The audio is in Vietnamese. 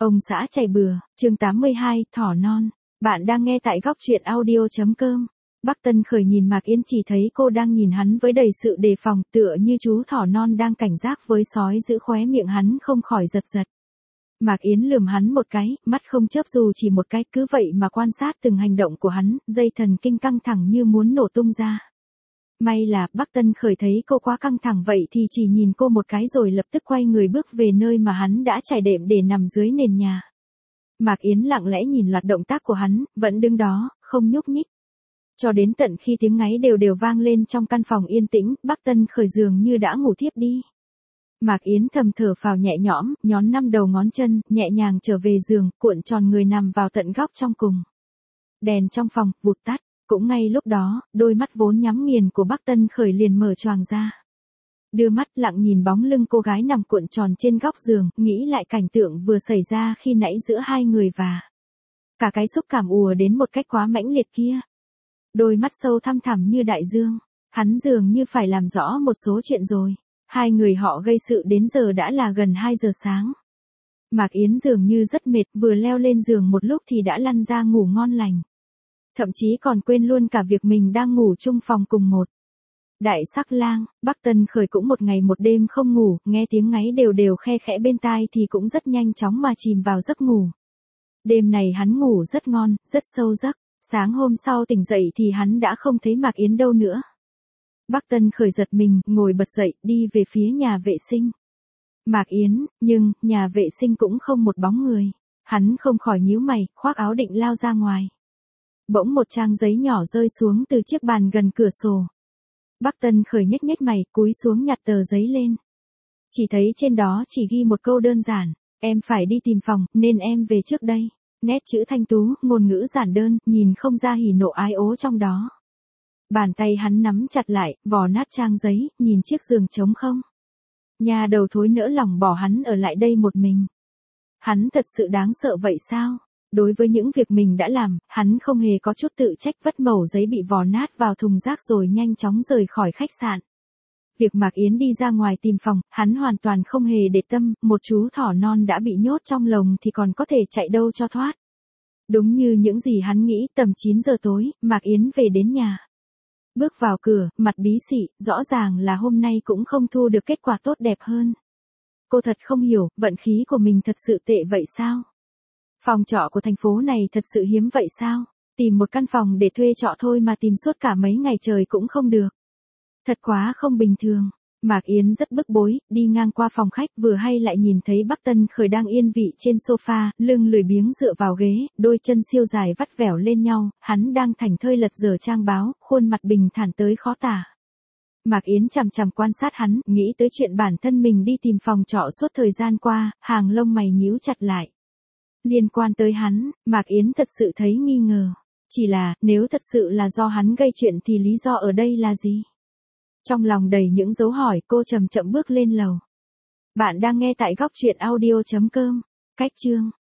Ông xã chảy bừa, chương 82, thỏ non. Bạn đang nghe tại góc truyện audio.com. Bắc Tân Khởi nhìn Mạc Yến chỉ thấy cô đang nhìn hắn với đầy sự đề phòng, tựa như chú thỏ non đang cảnh giác với sói giữ khóe miệng hắn không khỏi giật giật. Mạc Yến lườm hắn một cái, mắt không chớp dù chỉ một cái, cứ vậy mà quan sát từng hành động của hắn, dây thần kinh căng thẳng như muốn nổ tung ra. May là Bắc Tân Khởi thấy cô quá căng thẳng vậy thì chỉ nhìn cô một cái rồi lập tức quay người bước về nơi mà hắn đã trải đệm để nằm dưới nền nhà. Mạc Yến lặng lẽ nhìn loạt động tác của hắn, vẫn đứng đó, không nhúc nhích. Cho đến tận khi tiếng ngáy đều đều vang lên trong căn phòng yên tĩnh, Bắc Tân Khởi dường như đã ngủ thiếp đi. Mạc Yến thầm thở phào nhẹ nhõm, nhón 5 đầu ngón chân, nhẹ nhàng trở về giường, cuộn tròn người nằm vào tận góc trong cùng. Đèn trong phòng vụt tắt. Cũng ngay lúc đó, đôi mắt vốn nhắm nghiền của Bắc Tân Khởi liền mở choàng ra. Đưa mắt lặng nhìn bóng lưng cô gái nằm cuộn tròn trên góc giường, nghĩ lại cảnh tượng vừa xảy ra khi nãy giữa hai người và cả cái xúc cảm ùa đến một cách quá mãnh liệt kia. Đôi mắt sâu thăm thẳm như đại dương, hắn dường như phải làm rõ một số chuyện rồi. Hai người họ gây sự đến giờ đã là gần 2 giờ sáng. Mạc Yến dường như rất mệt, vừa leo lên giường một lúc thì đã lăn ra ngủ ngon lành. Thậm chí còn quên luôn cả việc mình đang ngủ chung phòng cùng một đại sắc lang. Bắc Tân Khởi cũng một ngày một đêm không ngủ, nghe tiếng ngáy đều đều khe khẽ bên tai thì cũng rất nhanh chóng mà chìm vào giấc ngủ. Đêm này hắn ngủ rất ngon, rất sâu giấc. Sáng hôm sau tỉnh dậy thì hắn đã không thấy Mạc Yến đâu nữa. Bắc Tân Khởi giật mình, ngồi bật dậy, đi về phía nhà vệ sinh. Mạc Yến, nhưng nhà vệ sinh cũng không một bóng người. Hắn không khỏi nhíu mày, khoác áo định lao ra ngoài. Bỗng một trang giấy nhỏ rơi xuống từ chiếc bàn gần cửa sổ. Bắc Tân Khởi nhếch nhếch mày, cúi xuống nhặt tờ giấy lên. Chỉ thấy trên đó chỉ ghi một câu đơn giản, em phải đi tìm phòng, nên em về trước đây. Nét chữ thanh tú, ngôn ngữ giản đơn, nhìn không ra hỉ nộ ái ố trong đó. Bàn tay hắn nắm chặt lại, vò nát trang giấy, nhìn chiếc giường trống không. Nhà đầu thối nỡ lòng bỏ hắn ở lại đây một mình. Hắn thật sự đáng sợ vậy sao? Đối với những việc mình đã làm, hắn không hề có chút tự trách, vất mẩu giấy bị vò nát vào thùng rác rồi nhanh chóng rời khỏi khách sạn. Việc Mạc Yến đi ra ngoài tìm phòng, hắn hoàn toàn không hề để tâm, một chú thỏ non đã bị nhốt trong lồng thì còn có thể chạy đâu cho thoát. Đúng như những gì hắn nghĩ, tầm 9 giờ tối, Mạc Yến về đến nhà. Bước vào cửa, mặt bí xị, rõ ràng là hôm nay cũng không thu được kết quả tốt đẹp hơn. Cô thật không hiểu, vận khí của mình thật sự tệ vậy sao? Phòng trọ của thành phố này thật sự hiếm vậy sao? Tìm một căn phòng để thuê trọ thôi mà tìm suốt cả mấy ngày trời cũng không được. Thật quá không bình thường. Mạc Yến rất bức bối, đi ngang qua phòng khách vừa hay lại nhìn thấy Bắc Tân Khởi đang yên vị trên sofa, lưng lười biếng dựa vào ghế, đôi chân siêu dài vắt vẻo lên nhau, hắn đang thảnh thơi lật dở trang báo, khuôn mặt bình thản tới khó tả. Mạc Yến chằm chằm quan sát hắn, nghĩ tới chuyện bản thân mình đi tìm phòng trọ suốt thời gian qua, hàng lông mày nhíu chặt lại. Liên quan tới hắn, Mạc Yến thật sự thấy nghi ngờ. Chỉ là, nếu thật sự là do hắn gây chuyện thì lý do ở đây là gì? Trong lòng đầy những dấu hỏi, cô chậm chậm bước lên lầu. Bạn đang nghe tại góc truyện audio.com. Cách chương